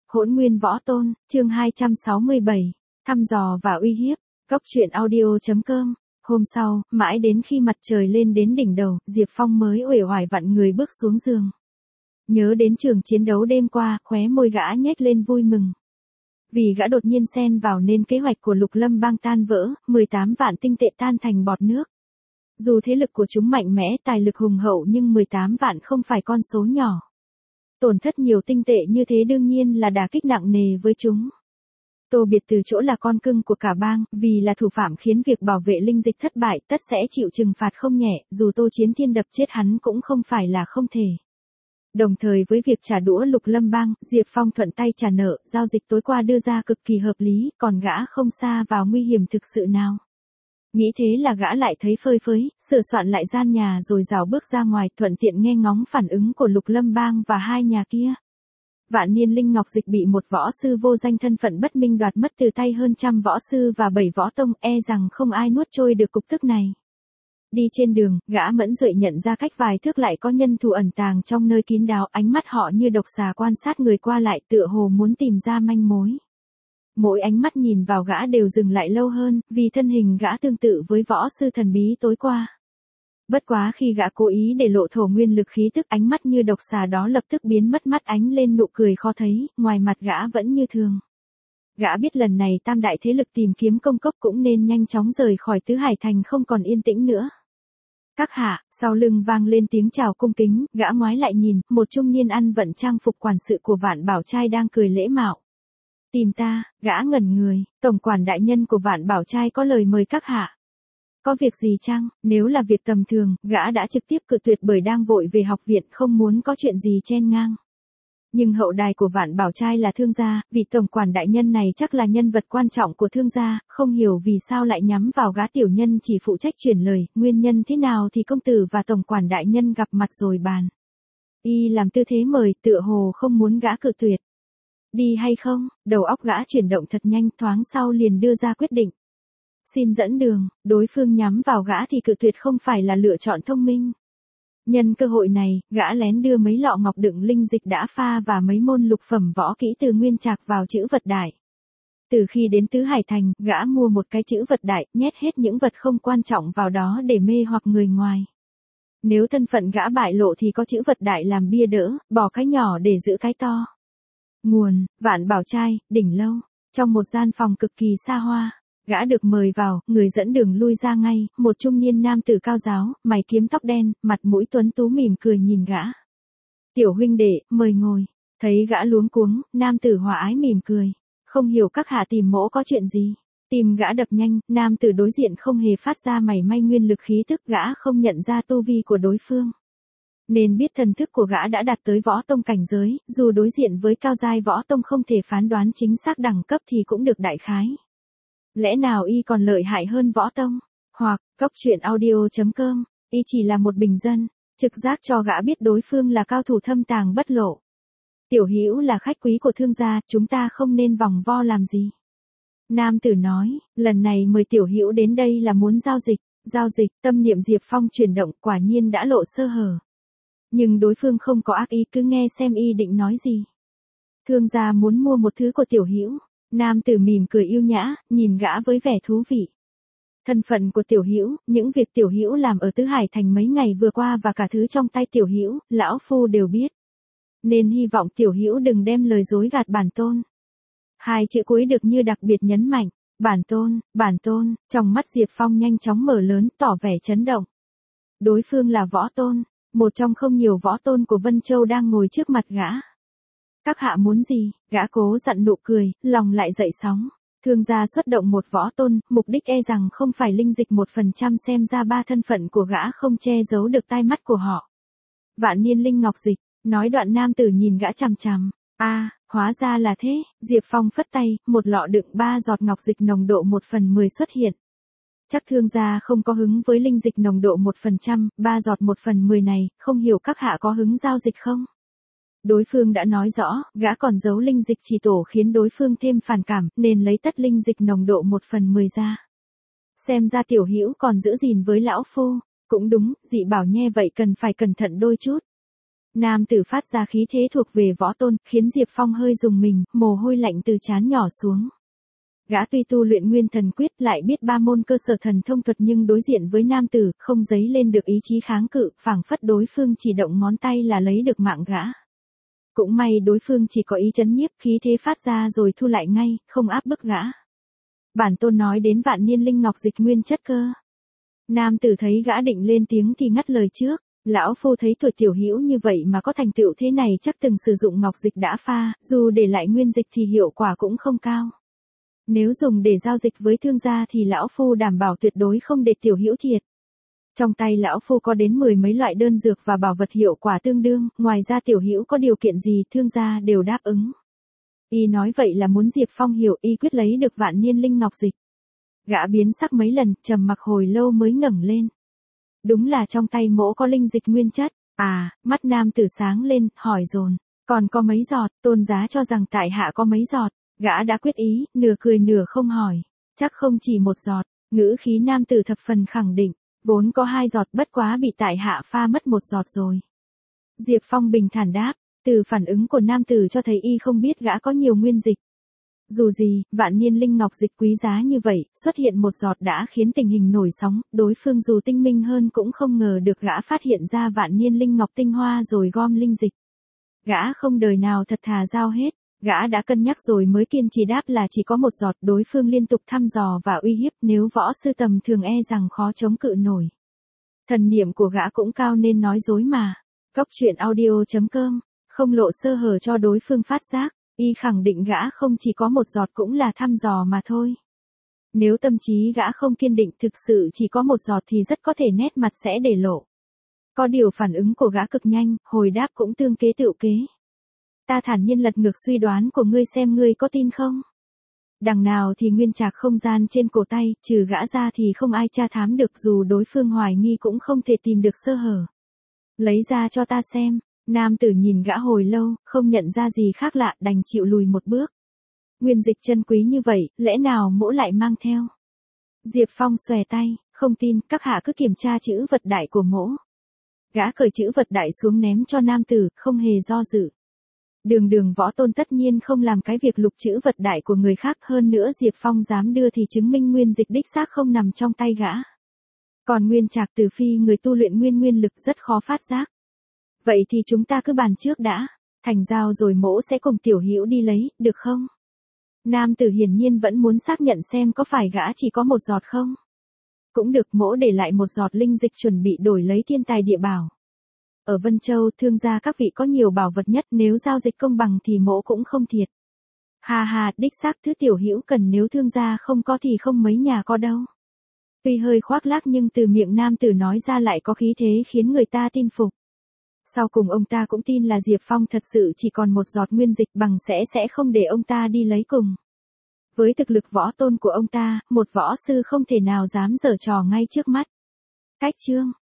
Hỗn nguyên võ tôn, chương 267, thăm dò và uy hiếp, góc truyện audio.com. Hôm sau, mãi đến khi mặt trời lên đến đỉnh đầu, Diệp Phong mới uể oải vặn người bước xuống giường. Nhớ đến trường chiến đấu đêm qua, khóe môi gã nhếch lên vui mừng. Vì gã đột nhiên xen vào nên kế hoạch của Lục Lâm Bang tan vỡ, 18 vạn tinh tệ tan thành bọt nước. Dù thế lực của chúng mạnh mẽ, tài lực hùng hậu nhưng 18 vạn không phải con số nhỏ. Tổn thất nhiều tinh tệ như thế đương nhiên là đả kích nặng nề với chúng. Tô Biệt từ chỗ là con cưng của cả bang, vì là thủ phạm khiến việc bảo vệ linh dịch thất bại tất sẽ chịu trừng phạt không nhẹ, dù Tô Chiến Thiên đập chết hắn cũng không phải là không thể. Đồng thời với việc trả đũa Lục Lâm Bang, Diệp Phong thuận tay trả nợ, giao dịch tối qua đưa ra cực kỳ hợp lý, còn gã không xa vào nguy hiểm thực sự nào. Nghĩ thế là gã lại thấy phơi phới, sửa soạn lại gian nhà rồi rảo bước ra ngoài, thuận tiện nghe ngóng phản ứng của Lục Lâm Bang và hai nhà kia. Vạn Niên Linh Ngọc Dịch bị một võ sư vô danh thân phận bất minh đoạt mất từ tay hơn trăm võ sư và 7 võ tông, e rằng không ai nuốt trôi được cục tức này. Đi trên đường, gã mẫn duệ nhận ra cách vài thước lại có nhân thủ ẩn tàng trong nơi kín đáo, ánh mắt họ như độc xà quan sát người qua lại tựa hồ muốn tìm ra manh mối. Mỗi ánh mắt nhìn vào gã đều dừng lại lâu hơn, vì thân hình gã tương tự với võ sư thần bí tối qua. Bất quá khi gã cố ý để lộ thổ nguyên lực khí tức, ánh mắt như độc xà đó lập tức biến mất, mắt ánh lên nụ cười khó thấy, ngoài mặt gã vẫn như thường. Gã biết lần này tam đại thế lực tìm kiếm công cốc cũng nên nhanh chóng rời khỏi Tứ Hải Thành, không còn yên tĩnh nữa. Các hạ, sau lưng vang lên tiếng chào cung kính, gã ngoái lại nhìn, một trung niên ăn vận trang phục quản sự của Vạn Bảo Trai đang cười lễ mạo. Tìm ta, gã ngẩn người, tổng quản đại nhân của Vạn Bảo Trai có lời mời các hạ. Có việc gì chăng? Nếu là việc tầm thường, gã đã trực tiếp cự tuyệt bởi đang vội về học viện, không muốn có chuyện gì chen ngang. Nhưng hậu đài của Vạn Bảo Trai là thương gia, vị tổng quản đại nhân này chắc là nhân vật quan trọng của thương gia, không hiểu vì sao lại nhắm vào gã tiểu nhân chỉ phụ trách truyền lời, nguyên nhân thế nào thì công tử và tổng quản đại nhân gặp mặt rồi bàn. Y làm tư thế mời, tựa hồ không muốn gã cự tuyệt. Đi hay không? Đầu óc gã chuyển động thật nhanh, thoáng sau liền đưa ra quyết định. Xin dẫn đường, đối phương nhắm vào gã thì cự tuyệt không phải là lựa chọn thông minh. Nhân cơ hội này, gã lén đưa mấy lọ ngọc đựng linh dịch đã pha và mấy môn lục phẩm võ kỹ từ nguyên trạc vào chữ vật đại. Từ khi đến Tứ Hải Thành, gã mua một cái chữ vật đại, nhét hết những vật không quan trọng vào đó để mê hoặc người ngoài. Nếu thân phận gã bại lộ thì có chữ vật đại làm bia đỡ, bỏ cái nhỏ để giữ cái to. Nguồn, Vạn Bảo Trai, đỉnh lâu. Trong một gian phòng cực kỳ xa hoa, gã được mời vào, người dẫn đường lui ra ngay, một trung niên nam tử cao giáo, mày kiếm tóc đen, mặt mũi tuấn tú mỉm cười nhìn gã. Tiểu huynh đệ, mời ngồi. Thấy gã luống cuống, nam tử hòa ái mỉm cười. Không hiểu các hạ tìm mỗ có chuyện gì. Tìm gã đập nhanh, nam tử đối diện không hề phát ra mảy may nguyên lực khí tức, gã không nhận ra tu vi của đối phương. Nên biết thần thức của gã đã đạt tới võ tông cảnh giới, dù đối diện với cao giai võ tông không thể phán đoán chính xác đẳng cấp thì cũng được đại khái. Lẽ nào y còn lợi hại hơn võ tông? Hoặc, góc truyện audio.com, y chỉ là một bình dân, trực giác cho gã biết đối phương là cao thủ thâm tàng bất lộ. Tiểu Hữu là khách quý của thương gia, chúng ta không nên vòng vo làm gì. Nam tử nói, lần này mời Tiểu Hữu đến đây là muốn giao dịch. Giao dịch, tâm niệm Diệp Phong chuyển động, quả nhiên đã lộ sơ hở. Nhưng đối phương không có ác ý, cứ nghe xem y định nói gì. Thương gia muốn mua một thứ của Tiểu Hữu. Nam tử mỉm cười yêu nhã, nhìn gã với vẻ thú vị. Thân phận của Tiểu Hữu, những việc Tiểu Hữu làm ở Tứ Hải Thành mấy ngày vừa qua và cả thứ trong tay Tiểu Hữu, lão phu đều biết. Nên hy vọng Tiểu Hữu đừng đem lời dối gạt bản tôn. Hai chữ cuối được như đặc biệt nhấn mạnh, bản tôn, trong mắt Diệp Phong nhanh chóng mở lớn, tỏ vẻ chấn động. Đối phương là võ tôn, một trong không nhiều võ tôn của Vân Châu đang ngồi trước mặt gã. Các hạ muốn gì? Gã cố dặn nụ cười, lòng lại dậy sóng. Thương gia xuất động một võ tôn, mục đích e rằng không phải linh dịch 1%, xem ra ba thân phận của gã không che giấu được tai mắt của họ. Vạn Niên Linh Ngọc Dịch, nói đoạn nam tử nhìn gã chằm chằm. Hóa ra là thế, Diệp Phong phất tay, một lọ đựng 3 giọt ngọc dịch nồng độ 1/10 xuất hiện. Chắc thương gia không có hứng với linh dịch nồng độ 1%, 3 giọt 1/10 này, không hiểu các hạ có hứng giao dịch không? Đối phương đã nói rõ, gã còn giấu linh dịch chỉ tổ khiến đối phương thêm phản cảm, nên lấy tất linh dịch nồng độ 1/10 ra. Xem ra Tiểu Hữu còn giữ gìn với lão phu. Cũng đúng, dị bảo nhe vậy cần phải cẩn thận đôi chút. Nam tử phát ra khí thế thuộc về võ tôn, khiến Diệp Phong hơi rùng mình, mồ hôi lạnh từ trán nhỏ xuống. Gã tuy tu luyện nguyên thần quyết lại biết 3 môn cơ sở thần thông thuật nhưng đối diện với nam tử, không dấy lên được ý chí kháng cự, phảng phất đối phương chỉ động ngón tay là lấy được mạng gã. Cũng may đối phương chỉ có ý chấn nhiếp, khí thế phát ra rồi thu lại ngay, không áp bức gã. Bản tôn nói đến vạn niên linh ngọc dịch nguyên chất cơ. Nam tử thấy gã định lên tiếng thì ngắt lời trước. Lão phu thấy tuổi tiểu hữu như vậy mà có thành tựu thế này chắc từng sử dụng ngọc dịch đã pha, dù để lại nguyên dịch thì hiệu quả cũng không cao. Nếu dùng để giao dịch với thương gia thì lão phu đảm bảo tuyệt đối không để tiểu hữu thiệt. Trong tay lão phu có đến 10 mấy loại đơn dược và bảo vật hiệu quả tương đương, ngoài ra tiểu hữu có điều kiện gì thương gia đều đáp ứng. Y nói vậy là muốn Diệp Phong hiểu y quyết lấy được vạn niên linh ngọc dịch. Gã biến sắc mấy lần, trầm mặc hồi lâu mới ngẩng lên. Đúng là trong tay mỗ có linh dịch nguyên chất. À, mắt nam tử sáng lên, hỏi dồn. Còn có mấy giọt, tôn giá cho rằng tại hạ có mấy giọt. Gã đã quyết ý, nửa cười nửa không hỏi. Chắc không chỉ một giọt, ngữ khí nam tử thập phần khẳng định. Vốn có 2 giọt bất quá bị tại hạ pha mất 1 giọt rồi. Diệp Phong bình thản đáp, từ phản ứng của nam tử cho thấy y không biết gã có nhiều nguyên dịch. Dù gì, vạn niên linh ngọc dịch quý giá như vậy, xuất hiện 1 giọt đã khiến tình hình nổi sóng, đối phương dù tinh minh hơn cũng không ngờ được gã phát hiện ra vạn niên linh ngọc tinh hoa rồi gom linh dịch. Gã không đời nào thật thà giao hết, gã đã cân nhắc rồi mới kiên trì đáp là chỉ có 1 giọt, đối phương liên tục thăm dò và uy hiếp, nếu võ sư tầm thường e rằng khó chống cự nổi. Thần niệm của gã cũng cao nên nói dối mà. Cốc truyện audio.com, không lộ sơ hở cho đối phương phát giác. Y khẳng định gã không chỉ có 1 giọt cũng là thăm dò mà thôi. Nếu tâm trí gã không kiên định thực sự chỉ có 1 giọt thì rất có thể nét mặt sẽ để lộ. Có điều phản ứng của gã cực nhanh, hồi đáp cũng tương kế tựu kế. Ta thản nhiên lật ngược suy đoán của ngươi xem ngươi có tin không? Đằng nào thì nguyên trạc không gian trên cổ tay, trừ gã ra thì không ai tra thám được dù đối phương hoài nghi cũng không thể tìm được sơ hở. Lấy ra cho ta xem. Nam tử nhìn gã hồi lâu, không nhận ra gì khác lạ, đành chịu lùi một bước. Nguyên dịch chân quý như vậy, lẽ nào mỗ lại mang theo? Diệp Phong xòe tay, không tin, các hạ cứ kiểm tra chữ vật đại của mỗ. Gã cởi chữ vật đại xuống ném cho nam tử, không hề do dự. Đường võ tôn tất nhiên không làm cái việc lục chữ vật đại của người khác, hơn nữa Diệp Phong dám đưa thì chứng minh nguyên dịch đích xác không nằm trong tay gã. Còn nguyên trạc từ phi người tu luyện nguyên lực rất khó phát giác. Vậy thì chúng ta cứ bàn trước đã, thành giao rồi mỗ sẽ cùng tiểu hữu đi lấy, được không? Nam tử hiển nhiên vẫn muốn xác nhận xem có phải gã chỉ có 1 giọt không? Cũng được, mỗ để lại 1 giọt linh dịch chuẩn bị đổi lấy thiên tài địa bảo. Ở Vân Châu thương gia các vị có nhiều bảo vật nhất, nếu giao dịch công bằng thì mỗ cũng không thiệt. Hà, đích xác thứ tiểu hữu cần nếu thương gia không có thì không mấy nhà có đâu. Tuy hơi khoác lác nhưng từ miệng nam tử nói ra lại có khí thế khiến người ta tin phục. Sau cùng ông ta cũng tin là Diệp Phong thật sự chỉ còn 1 giọt nguyên dịch bằng sẽ không để ông ta đi lấy cùng. Với thực lực võ tôn của ông ta, một võ sư không thể nào dám giở trò ngay trước mắt. Cách chương